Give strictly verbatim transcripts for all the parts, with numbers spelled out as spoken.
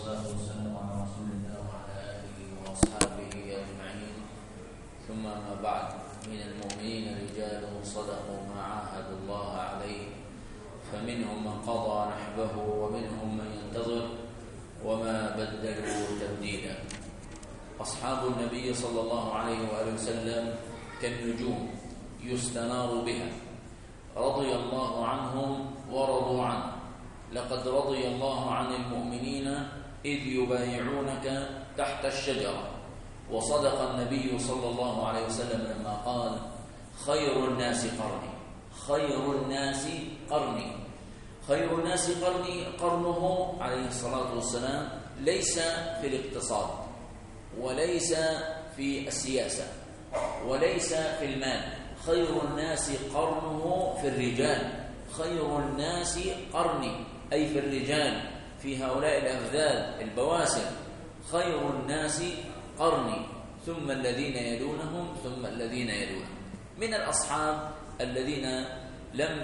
والصلاة والسلام على رسول الله وعلى آله وأصحابه أجمعين. ثم أما بعد، من المؤمنين رجال صدقوا ما عاهدوا الله عليه، فمنهم من قضى نحبه ومنهم من ينتظر وما بدلوا تبديلا. أصحاب النبي صلى الله عليه وآله وسلم كالنجوم يستنار بها، رضي الله عنهم ورضوا عنه. لقد رضي الله عن المؤمنين إذ يبايعونك تحت الشجرة، وصدق النبي صلى الله عليه وسلم لما قال: خير الناس قرني، خير الناس قرني. خير الناس قرني، قرنه عليه الصلاة والسلام ليس في الاقتصاد، وليس في السياسة، وليس في المال. خير الناس قرنه في الرجال. خير الناس قرني أي في الرجال، في هؤلاء الأفذاذ البواسل. خير الناس قرني ثم الذين يلونهم ثم الذين يلونهم. من الأصحاب الذين لم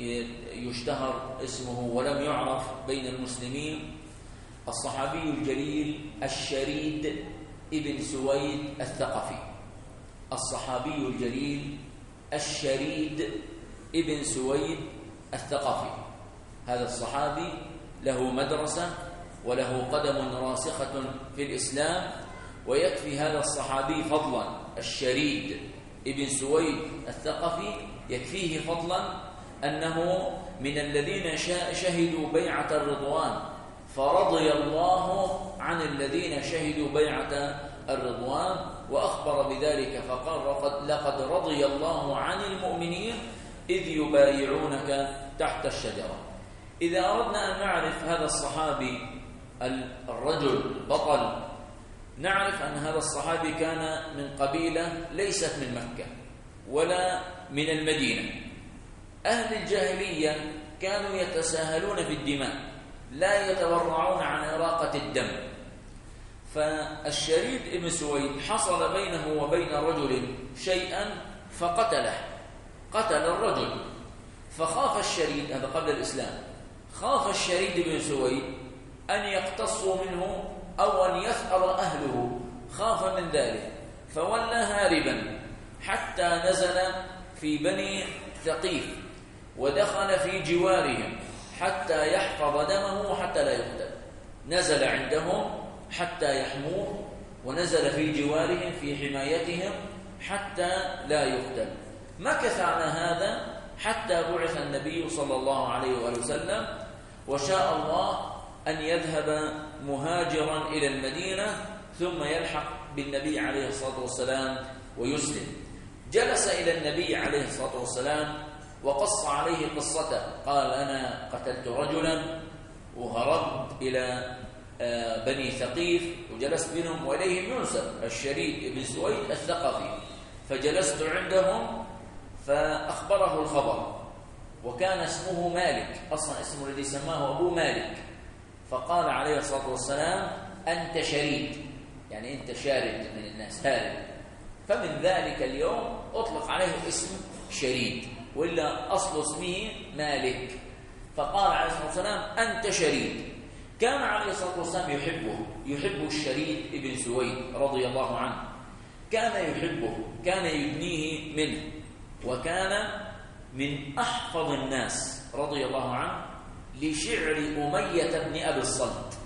يشتهر اسمه ولم يعرف بين المسلمين الصحابي الجليل الشريد ابن سويد الثقفي. الصحابي الجليل الشريد ابن سويد الثقفي، هذا الصحابي له مدرسة وله قدم راسخة في الإسلام. ويكفي هذا الصحابي فضلا، الشريد ابن سويد الثقفي يكفيه فضلا أنه من الذين شهدوا بيعة الرضوان، فرضي الله عن الذين شهدوا بيعة الرضوان، وأخبر بذلك فقال: لقد رضي الله عن المؤمنين إذ يبايعونك تحت الشجرة. إذا أردنا أن نعرف هذا الصحابي الرجل بطل، نعرف أن هذا الصحابي كان من قبيلة ليست من مكة ولا من المدينة. أهل الجاهلية كانوا يتساهلون في الدماء، لا يتورعون عن إراقة الدم. فالشريد ابن سويد حصل بينه وبين رجل شيئا فقتله، قتل الرجل. فخاف الشريد، هذا قبل الإسلام، خاف الشريد بن سويد أن يقتصوا منه أو أن يثأر أهله، خاف من ذلك، فولى هاربا حتى نزل في بني ثقيف ودخل في جوارهم حتى يحفظ دمه وحتى لا يقتل. نزل عندهم حتى يحموه، ونزل في جوارهم في حمايتهم حتى لا يقتل. مكث على هذا حتى بعث النبي صلى الله عليه وآله وسلم، وشاء الله أن يذهب مهاجرا إلى المدينة ثم يلحق بالنبي عليه الصلاة والسلام ويسلم. جلس إلى النبي عليه الصلاة والسلام وقص عليه قصته، قال: أنا قتلت رجلا وهربت إلى بني ثقيف وجلست بينهم، وإليهم ينسب الشريد بن سويد الثقفي. فجلست عندهم فأخبره الخبر، وكان اسمه مالك، أصلا اسمه الذي سماه أبو مالك. فقال عليه الصلاة والسلام: أنت شريد، يعني أنت شارد من الناس، هارب. فمن ذلك اليوم أطلق عليه اسم شريد، وإلا أصل اسمه مالك. فقال عليه الصلاة والسلام: أنت شريد. كان عليه الصلاة والسلام يحبه، يحب الشريد ابن سويد رضي الله عنه، كان يحبه، كان يدنيه منه، وكان من أحفظ الناس رضي الله عنه لشعر أمية بن أبي الصلت.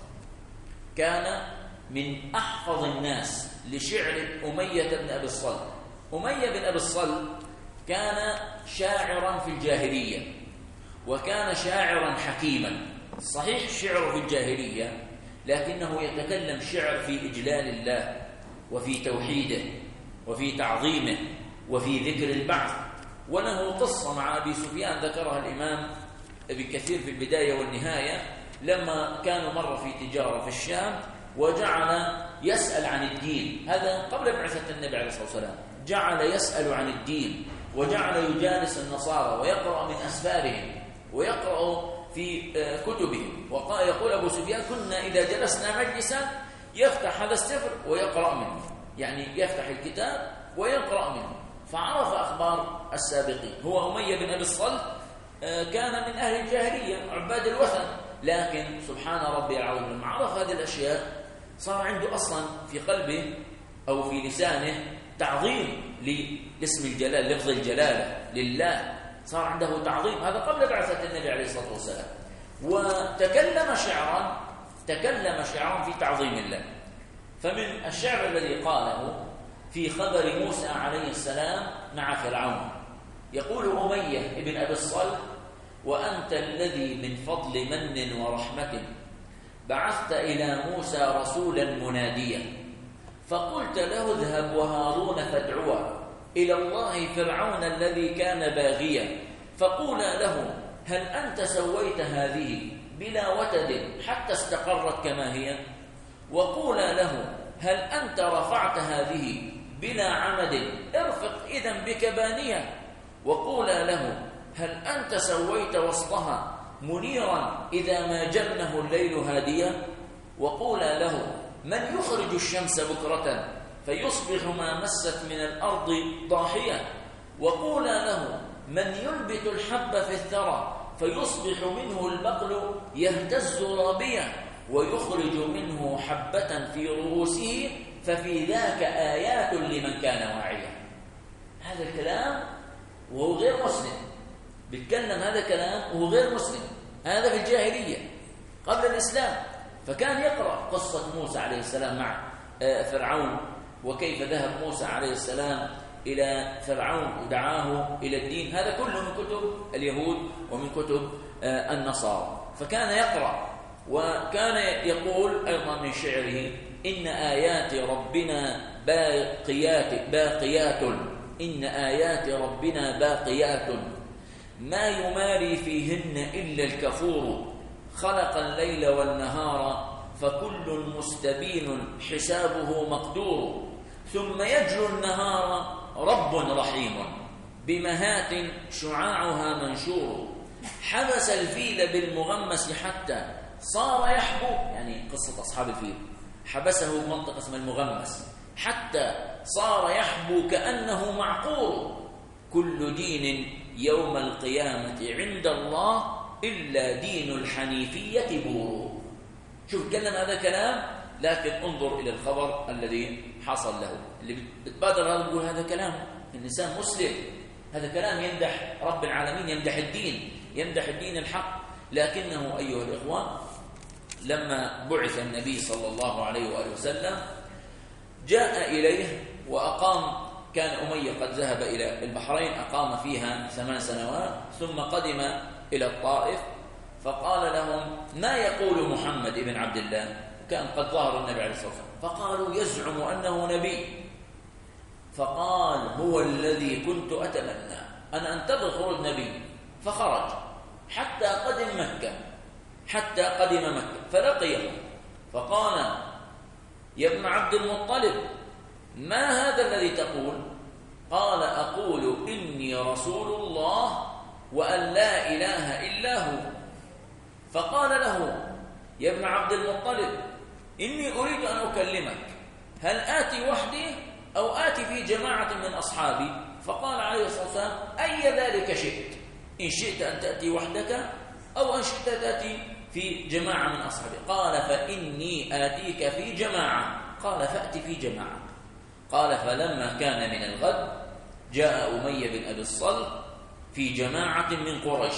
كان من أحفظ الناس لشعر أمية بن أبي الصلت. أمية بن أبي الصلت كان شاعرا في الجاهلية، وكان شاعرا حكيما. صحيح الشعر في الجاهلية، لكنه يتكلم شعر في إجلال الله وفي توحيده وفي تعظيمه وفي ذكر البعث. وله قصة مع أبي سفيان ذكرها الإمام ابن كثير في البداية والنهاية، لما كانوا مرة في تجارة في الشام وجعل يسأل عن الدين. هذا قبل بعثة النبي عليه الصلاة والسلام، جعل يسأل عن الدين، وجعل يجالس النصارى ويقرأ من أسفارهم ويقرأ في كتبهم. ويقول أبو سفيان: كنا إذا جلسنا مجلسا يفتح هذا السفر ويقرأ منه، يعني يفتح الكتاب ويقرأ منه. فعرف أخبار السابقين. هو أمية بن أبي الصلت كان من أهل الجاهلية، عباد الوثن، لكن سبحان ربي العظيم لما عرف هذه الأشياء صار عنده أصلا في قلبه أو في لسانه تعظيم لاسم الجلال، لفظ الجلالة لله، صار عنده تعظيم. هذا قبل بعثة النبي عليه الصلاة والسلام. وتكلم شعرا تكلم شعرا في تعظيم الله. فمن الشعر الذي قاله في خبر موسى عليه السلام مع فرعون يقول أمية ابن أبي الصلت: وأنت الذي من فضل من ورحمة بعثت إلى موسى رسولا مناديا، فقلت له اذهب وهارون فادعوا إلى الله فرعون الذي كان باغيا، فقولا له هل أنت سويت هذه بلا وتد حتى استقرت كما هي، وقولا له هل أنت رفعت هذه بلا عمد ارفق إذن بك بانية، وقولا له هل أنت سويت وسطها منيرا إذا ما جنه الليل هاديا، وقولا له من يخرج الشمس بكرة فيصبح ما مست من الأرض ضاحية، وقولا له من ينبت الحب في الثرى فيصبح منه البقل يهتز رابيا، ويخرج منه حبة في رؤوسه ففي ذاك آيات لمن كان واعيا. هذا الكلام وهو غير مسلم، بيتكلم هذا كلام وهو غير مسلم، هذا في الجاهلية قبل الإسلام. فكان يقرأ قصة موسى عليه السلام مع فرعون، وكيف ذهب موسى عليه السلام إلى فرعون ودعاه إلى الدين، هذا كله من كتب اليهود ومن كتب النصارى. فكان يقرأ، وكان يقول أيضا من شعره: إن آيات ربنا باقيات باقيات إن آيات ربنا باقيات ما يماري فيهن إلا الكفور، خلق الليل والنهار فكل مستبين حسابه مقدور، ثم يجلو النهار رب رحيم بمهات شعاعها منشور، حبس الفيل بالمغمس حتى صار يحبو، يعني قصة أصحاب الفيل، حبسه بمنطقة اسمها المغمس حتى صار يحبو كأنه معقور، كل دين يوم القيامة عند الله إلا دين الحنيفية بور. شوف تكلم هذا كلام، لكن انظر إلى الخبر الذي حصل له. اللي بتبادر هذا بيقول هذا كلام الإنسان مسلم، هذا كلام يمدح رب العالمين، يمدح الدين، يمدح الدين الحق. لكنه أيها الإخوان لما بعث النبي صلى الله عليه وآله وسلم جاء إليه وأقام، كان أمية قد ذهب إلى البحرين أقام فيها ثمان سنوات، ثم قدم إلى الطائف، فقال لهم ما يقول محمد بن عبد الله، كان قد ظهر النبي عليه الصلاة والسلام، فقالوا يزعم أنه نبي، فقال هو الذي كنت أتمنى أن أنتظر خروج نبي، فخرج حتى قدم مكة حتى قدم مكة فلقيه، فقال يا ابن عبد المطلب ما هذا الذي تقول؟ قال أقول إني رسول الله وأن لا إله إلا هو. فقال له يا ابن عبد المطلب إني أريد أن أكلمك، هل آتي وحدي أو آتي في جماعة من أصحابي؟ فقال عليه الصلاة والسلام أي ذلك شئت، إن شئت أن تأتي وحدك أو إن شئت تأتي في جماعة من أصحابي. قال فإني آتيك في جماعة، قال فأتي في جماعة. قال فلما كان من الغد جاء أمية بن أبي الصلت في جماعة من قريش،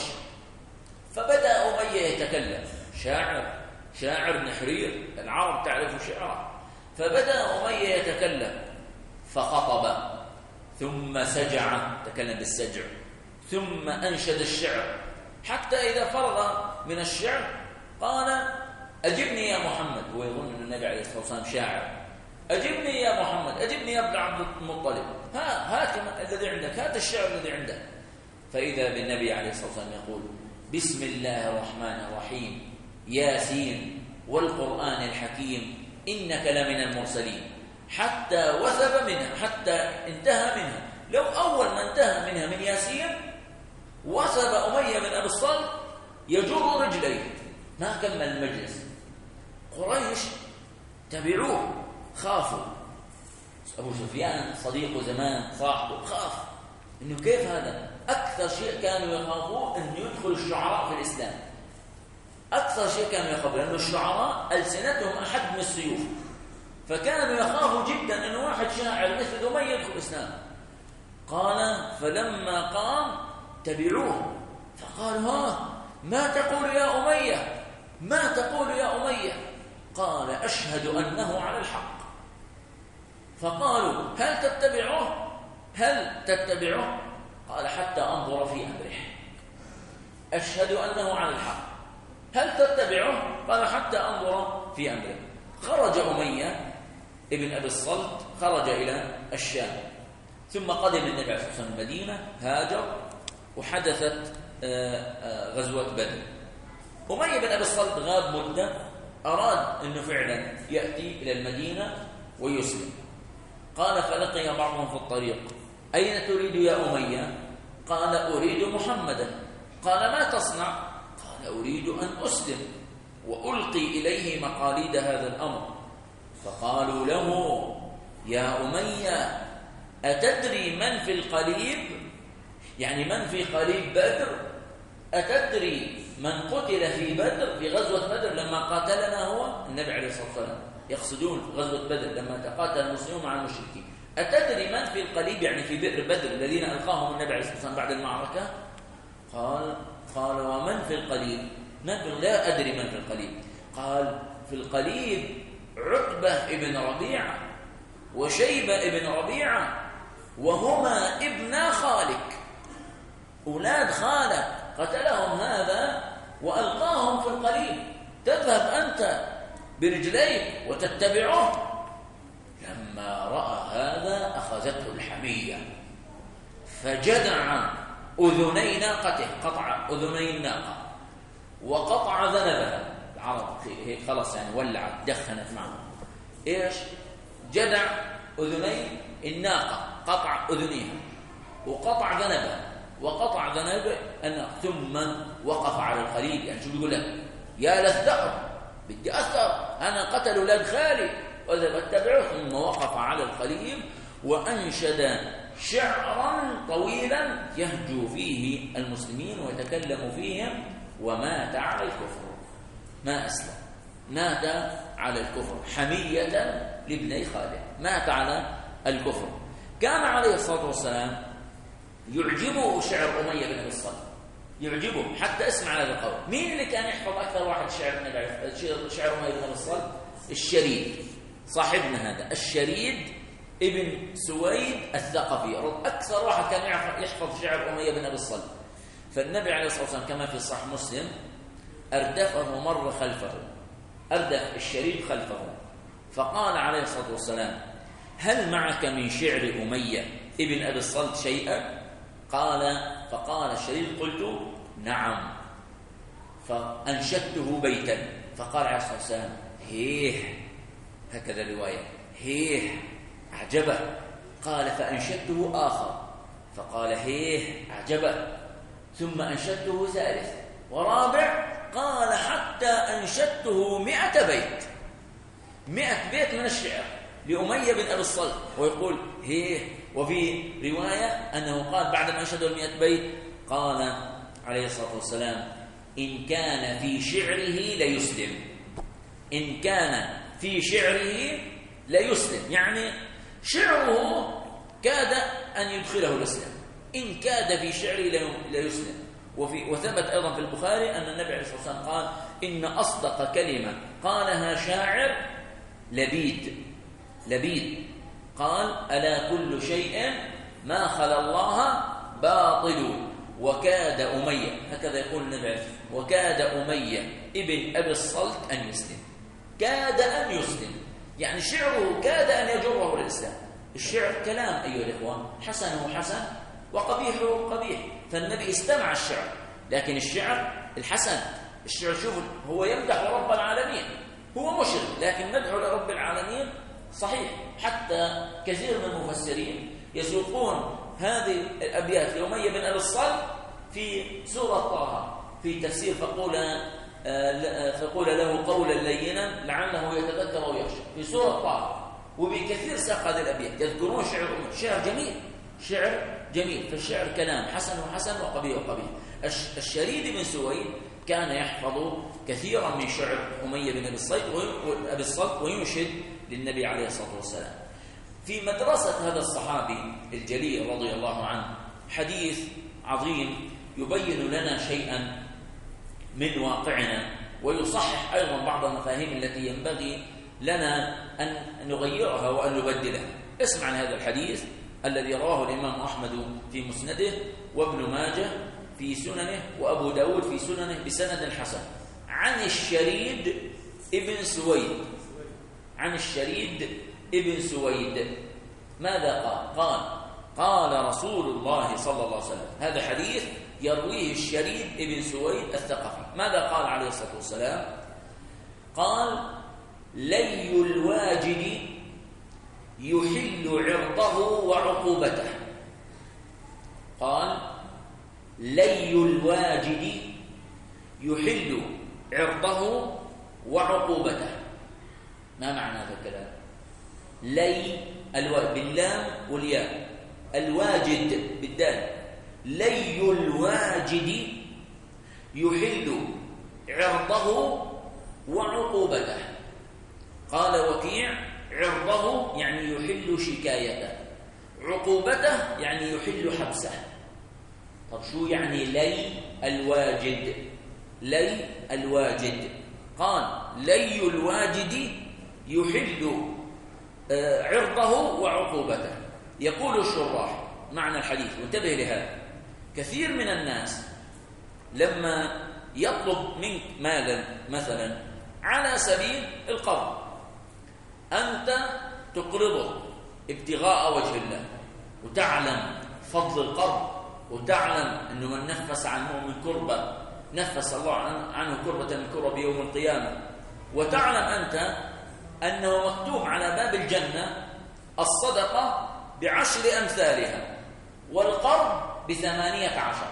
فبدأ أمية يتكلم، شاعر شاعر نحرير، العرب تعرف شعره، فبدأ أمية يتكلم فخطب ثم سجع، تكلم بالسجع، ثم أنشد الشعر، حتى إذا فرغ من الشعر قال أجبني يا محمد، هو يظن أن النبي عليه الصلاة والسلام شاعر، أجبني يا محمد، أجبني يا ابن عبد المطلب، ها هات الذي عندك، هات الشعر الذي عندك. فإذا بالنبي عليه الصلاة والسلام يقول بسم الله الرحمن الرحيم ياسين والقرآن الحكيم إنك لمن المرسلين، حتى وثب منها، حتى انتهى منها. لو أول ما انتهى منها من ياسين وثب أمية بن أبي الصلت يجر رجليه، ما كمل المجلس. قريش تبعوه، خافوا، أبو سفيان صديقه زمان صاحبه خاف إنه كيف هذا، أكثر شيء كانوا يخافوه أن يدخل الشعراء في الإسلام، أكثر شيء كانوا يخافوا، لأن الشعراء ألسنتهم أحد من السيوف، فكانوا يخافوا جدا أن واحد شاعر مثل أمية يدخل الإسلام. قال فلما قام تبعوه فقالوا ها ما تقول يا أمية، ما تقول يا أمية؟ قال أشهد أنه على الحق. فقالوا هل تتبعه؟ هل تتبعه؟ قال حتى أنظر في أمره. أشهد أنه على الحق. هل تتبعه؟ قال حتى أنظر في أمره. خرج أمية ابن أبي الصلت، خرج إلى الشام، ثم قدم النبي عليه الصلاة والسلام المدينة، هاجر، وحدثت غزوة بدر. أمية بن أبي الصلت غاب مدة، أراد أنه فعلا يأتي إلى المدينة ويسلم. قال فلقي بعضهم في الطريق أين تريد يا أمية؟ قال أريد محمدا. قال ما تصنع؟ قال أريد أن أسلم وألقي إليه مقاليد هذا الأمر. فقالوا له يا أمية أتدري من في القليب؟ يعني من في قليب بدر؟ أتدري من قتل في بدر، في غزوة بدر لما قاتلنا هو النبي عليه الصلاة والسلام؟ يقصدون غزوة بدر لما تقاتل المسلمون مع المشركين. أتدري من في القليب، يعني في بئر بدر الذين ألقاهم النبي عليه الصلاة والسلام بعد المعركة؟ قال قال ومن في القليب؟ نقول لا أدري من في القليب. قال في القليب عتبة ابن ربيعة وشيبة ابن ربيعة وهما ابنا خالك، أولاد خالك قتلهم هذا وألقاهم في القليب، تذهب أنت برجليك وتتبعه؟ لما رأى هذا أخذته الحمية فجدع أذني ناقته، قطع أذني الناقة وقطع ذنبها. العرب خلاص يعني ولعت دخنت معه. إيش؟ جدع أذني الناقة، قطع أذنيها وقطع ذنبها وقطع ذنب الناقة، ثم وقف على القليب. يعني شو بيقول لك؟ يا للثأر، بدي أثر، أنا قتل أولاد خالي وإذا بتبعه. ثم وقف على القليب وأنشد شعرا طويلا يهجو فيه المسلمين ويتكلم فيهم، ومات على الكفر، ما أسلم، مات على الكفر حمية لابني خالد، مات على الكفر. كان عليه الصلاة والسلام يعجبه شعر أمية بن أبي الصلت، يعجبه حتى اسمع هذا القول. مين اللي كان يحفظ أكثر واحد شعر شعر أمية بن أبي الصلت؟ الشريد، صاحبنا هذا الشريد ابن سويد الثقفي، أكثر واحد كان يحفظ شعر أمية بن أبي الصلت. فالنبي عليه الصلاة والسلام كما في صحيح مسلم أردفه مرة خلفه، أردف الشريد خلفه، فقال عليه الصلاة والسلام هل معك من شعر أمية ابن أبي الصلت شيئا؟ قال فقال الشريد قلت نعم، فأنشدته بيتا. فقال عليه الصلاة والسلام هيه، هكذا الرواية، هيه أعجبه. قال فأنشدته آخر فقال هيه أعجبه، ثم أنشدته ثالث ورابع، قال حتى أنشدته مئة بيت، مئة بيت من الشعر لأمية بن أبي الصلت، ويقول هيه. وفي رواية أنه قال بعد ما أنشده المئة بيت قال عليه الصلاة والسلام إن كان في شعره ليسلم، إن كان في شعره ليسلم، يعني شعره كاد أن يدخله الإسلام، إن كاد في شعره ليسلم. وفي وثبت أيضا في البخاري أن النبي عليه الصلاة والسلام قال إن أصدق كلمة قالها شاعر لبيد، لبيد قال ألا كل شيء ما خلا الله باطل وكاد أمية، هكذا يقول النبي عليه الصلاة والسلام، وكاد أمية ابن أبي الصلت أن يسلم، كاد أن يسلم، يعني شعره كاد أن يجره الإسلام. الشعر كلام أيها الإخوان، حسنه حسن وقبيحه قبيح، فالنبي استمع الشعر، لكن الشعر الحسن، الشعر شوفوا هو يمدح رب العالمين، هو مشرك لكن مدحه لرب العالمين صحيح. حتى كثير من المفسرين يسوقون هذه الأبيات لأمية بن أبي الصلت في سورة طه في تفسير فقول فقول له قولا لينا لعله يتذكر أو يخشى في سورة طه، وبكثير ساق هذه الأبيات يذكرون شعر شعر جميل، شعر جميل. فالشعر كلام حسن وحسن وقبيح وقبيح. الشريد بن سويد كان يحفظ كثيرا من شعر أمية بن أبي الصلت وينشد للنبي عليه الصلاة والسلام. في مدرسة هذا الصحابي الجليل رضي الله عنه حديث عظيم يبين لنا شيئا من واقعنا ويصحح أيضا بعض المفاهيم التي ينبغي لنا أن نغيرها وأن نبدلها. اسمع عن هذا الحديث الذي رواه الإمام أحمد في مسنده وابن ماجه في سننه وأبو داود في سننه بسند حسن عن الشريد ابن سويد عن الشريد ابن سويد ماذا قال؟ قال قال رسول الله صلى الله عليه وسلم. هذا حديث يرويه الشريد ابن سويد الثقفي. ماذا قال عليه الصلاة والسلام؟ قال لي الواجد يحل عرضه وعقوبته. قال لي الواجد يحل عرضه وعقوبته. ما معنى هذا الكلام؟ لي الواجد باللام والياء، الواجد بالدال، لي الواجد يحل عرضه وعقوبته. قال وكيع عرضه يعني يحل شكايته، عقوبته يعني يحل حبسه. طب شو يعني لي الواجد؟ لي الواجد قال لي الواجد يحل عرضه وعقوبته. يقول الشراح معنى الحديث، وانتبه لهذا، كثير من الناس لما يطلب منك مالا مثلا على سبيل القرض، أنت تقرضه ابتغاء وجه الله وتعلم فضل القرض وتعلم أنه من نفس عن مؤمن كربة نفس الله عنه كربة من كرب يوم القيامة، وتعلم أنت أنه مكتوب على باب الجنة الصدقة بعشر أمثالها والقرض بثمانية عشر،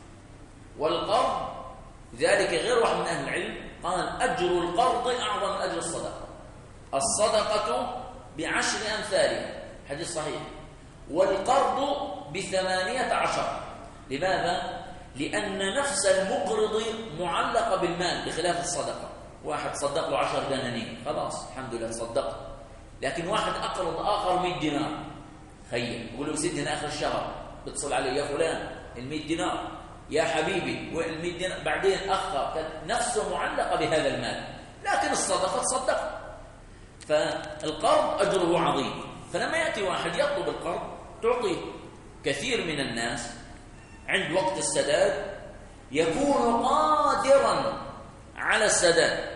والقرض ذلك غير واحد من أهل العلم قال أجر القرض أعظم من أجر الصدقة. الصدقة بعشر أمثالها حديث صحيح، والقرض بثمانية عشر. لماذا؟ لأن نفس المقرض معلقة بالمال بخلاف الصدقة. واحد صدق له عشر دنانير خلاص الحمد لله صدقت، لكن واحد أقرض آخر مئة دينار، خير يقول له سيدنا آخر الشهر بتصل عليه يا فلان المئة دينار يا حبيبي والمئة دينار، بعدين أخر، نفسه معلقة بهذا المال. لكن الصدقة تصدق، فالقرض أجره عظيم. فلما يأتي واحد يطلب القرض تعطيه. كثير من الناس عند وقت السداد يكون قادرا على السداد،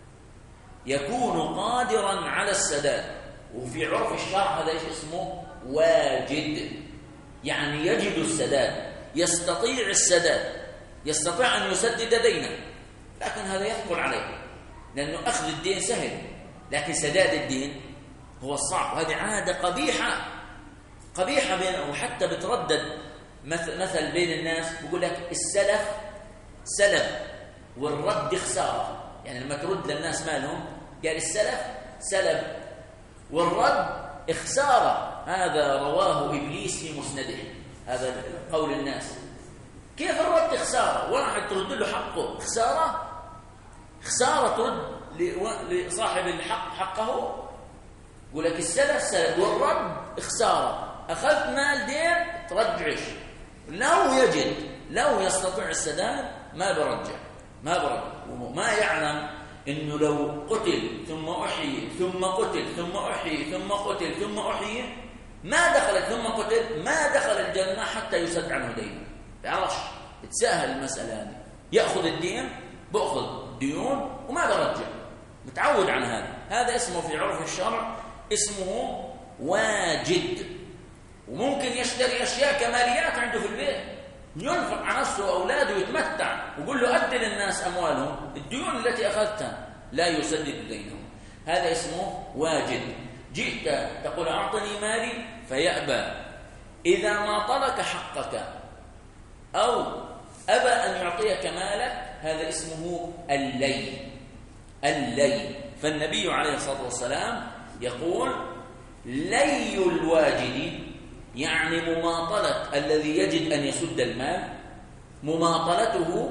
يكون قادرا على السداد، وفي عرف الشرع هذا ايش اسمه؟ واجد، يعني يجد السداد، يستطيع السداد، يستطيع أن يسدد دينه. لكن هذا يثقل عليه، لأنه أخذ الدين سهل، لكن سداد الدين هو الصعب. وهذه عادة قبيحة قبيحة بينه، وحتى بتردد مثل بين الناس بيقول لك السلف سلف والرد خسارة. يعني لما ترد للناس مالهم قال السلف سلف والرد خسارة. هذا رواه إبليس في مسنده، هذا قول الناس. كيف الرد خسارة؟ واحد ترد له حقه خسارة؟ خسارة ترد لصاحب الحق حقه؟ يقول لك السلف سلف والرد خسارة. أخذت مال دين ترجعش، لو يجد لو يستطيع السداد ما برجع ما برجع وما يعلم إنه لو قتل ثم أحيي ثم قتل ثم أحيي ثم قتل ثم أحيي ما دخل ثم قتل ما دخل الجنة حتى يسد عنه دينه. بعرفش تسهل المسألة هذه، يأخذ الدين بأخذ ديون وما برجع، متعود عن هذا. هذا اسمه في عرف الشرع اسمه واجد. وممكن يشتري أشياء كماليات عنده في البيت، ينفق على نفسه وأولاده ويتمتع، ويقول له أدي للناس أموالهم، الديون التي أخذتها لا يسدد دينهم. هذا اسمه واجد. جئت تقول أعطني مالي فيأبى، إذا ما طلق حقك أو أبى أن يعطيك مالك هذا اسمه اللي اللي فالنبي عليه الصلاة والسلام يقول لي الواجد، يعني مماطلة الذي يجد أن يسد المال، مماطلته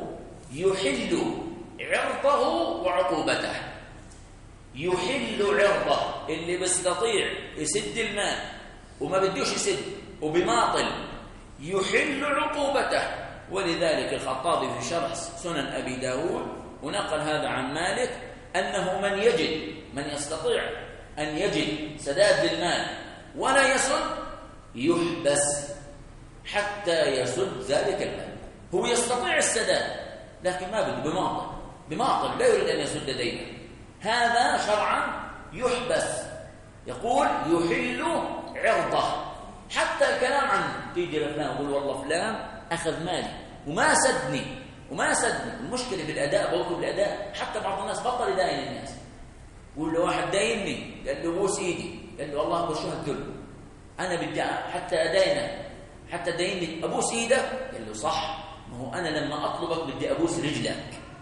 يحل عرضه وعقوبته. يحل عرضه اللي بيستطيع يسد المال وما بدوش يسد وبماطل يحل عقوبته. ولذلك الخطابي في شرح سنن أبي داود ونقل هذا عن مالك أنه من يجد من يستطيع أن يجد سداد المال ولا يسد يحبس حتى يسد ذلك المال. هو يستطيع السداد لكن ما بده بماطل بماطل لا يريد أن يسد دينه، هذا شرعا يحبس. يقول يحل عرضه. حتى الكلام عنه تيجي لفلان يقول والله فلان أخذ مالي وما سدني وما سدني. المشكلة بالأداء، بوقف بالأداء. حتى بعض الناس بطل يداين الناس. يقول له واحد داينني، قال له بوس إيدي، قال له والله بشو هالذل أنا بدي حتى أداينك حتى داينني أبوس إيدك. قال له صح، ما هو أنا لما أطلبك بدي أبوس رجلك،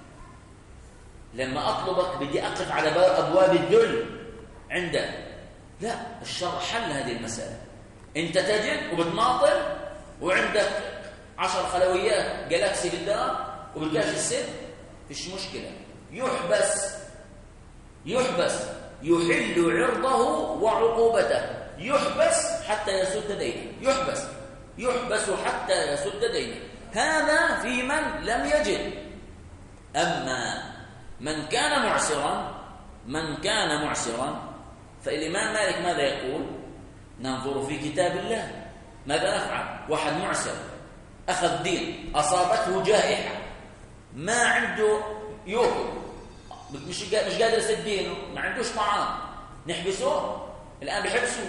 لما أطلبك بدي أقف على أبواب الذل عندك. لا، الشرع حل هذه المسألة. أنت تجد وبتماطل وعندك عشر خلويات جالاكسي بالدار وبالكاش السد، فيش مشكلة. يحبس يحبس يحل عرضه وعقوبته. يحبس حتى يسد دينه. يحبس يحبس حتى يسد دينه. هذا في من لم يجد. أما من كان معسرا من كان معسرا فالإمام مالك ماذا يقول؟ ننظر في كتاب الله ماذا نفعل. واحد معسر أخذ دين، أصابته جائحة، ما عنده يوكل، مش مش قادر يسد دينه، ما عندوش طعام، نحبسه؟ الآن بحبسه.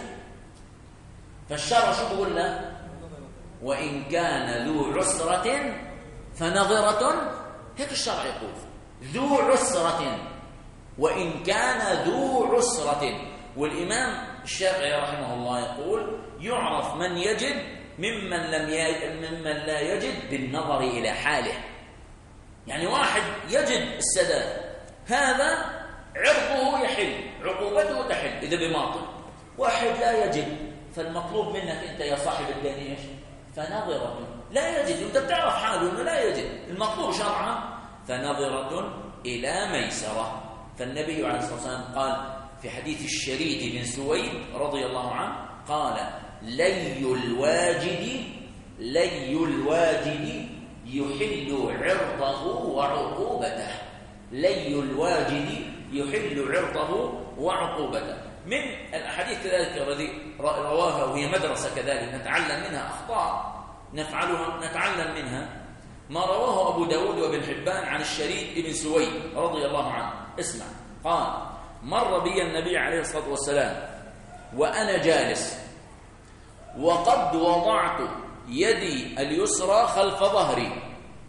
فالشرع شو بقول له؟ وإن كان ذو عسرة فنظرة، هيك الشرع يقول، ذو عسرة، وإن كان ذو عسرة. والإمام الشافعي رحمه الله يقول يعرف من يجد ممن لم يجد ممن لا يجد بالنظر إلى حاله. يعني واحد يجد السداد هذا عرضه يحل، عقوبته تحل إذا بماطل. واحد لا يجد، فالمطلوب منك أنت يا صاحب الدين إيش؟ فنظرة. لا يجد، أنت بتعرف حاله أنه لا يجد، المطلوب شرعا فنظرة إلى ميسرة. فالنبي عليه الصلاة والسلام قال في حديث الشريد بن سويد رضي الله عنه قال لي الواجد لي الواجد يحل عرضه وعقوبته. لي الواجد يحل عرضه وعقوبته. من الأحاديث كذلك الذي رواها وهي مدرسة كذلك نتعلم منها أخطاء نفعلها نتعلم منها، ما رواه أبو داود وابن حبان عن الشريد بن سويد رضي الله عنه. اسمع، قال مر بي النبي عليه الصلاة والسلام وأنا جالس وقد وضعت يدي اليسرى خلف ظهري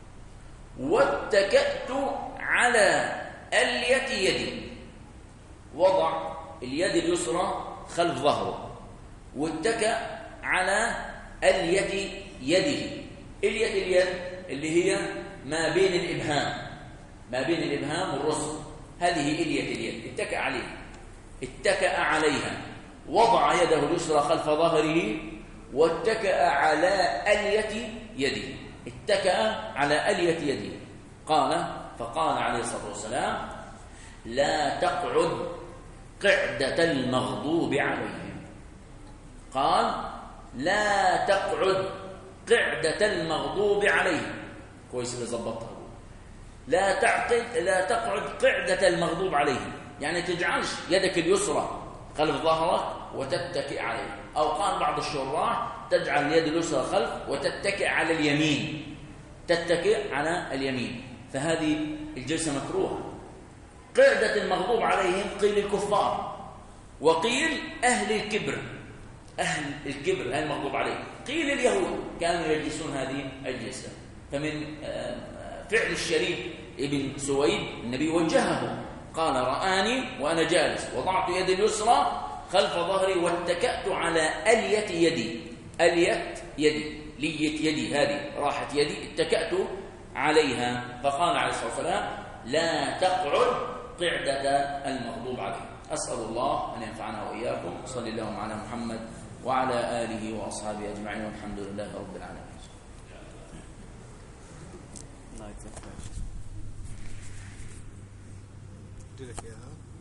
واتكأت على ألية يدي. وضع اليد اليسرى خلف ظهره واتكأ على ألية يده. ألية اليد اللي هي ما بين الإبهام ما بين الإبهام والرسغ، هذه ألية اليد. اتكأ عليها اتكأ عليها وضع يده اليسرى خلف ظهره واتكأ على ألية يده. اتكأ على ألية يده. قال فقال عليه الصلاة والسلام لا تقعد قعدة المغضوب عليهم. قال لا تقعد قعدة المغضوب عليهم. كويس اللي ظبطها. لا تعقد لا تقعد قعدة المغضوب عليهم، يعني تجعلش يدك اليسرى خلف ظهرك وتتكئ عليه. أو قال بعض الشراح تجعل اليد اليسرى خلف وتتكئ على اليمين، تتكئ على اليمين، فهذه الجلسة مكروهة. قعدة المغضوب عليهم قيل الكفار وقيل أهل الكبر. أهل الكبر أهل المغضوب عليهم. قيل اليهود كانوا يجلسون هذه الجلسة. فمن فعل الشريد ابن سويد النبي وجهه، قال رآني وأنا جالس وضعت يدي اليسرى خلف ظهري واتكأت على ألية يدي. ألية يدي، لية يدي، هذه راحت يدي، اتكأت عليها. فقال عليه الصلاة والسلام لا تقعد قعدة المغضوب عليه. أسأل الله أن ينفعنا وإياكم. صلى الله على محمد وعلى آله وأصحابه أجمعين والحمد لله رب العالمين. أدي لك إياها.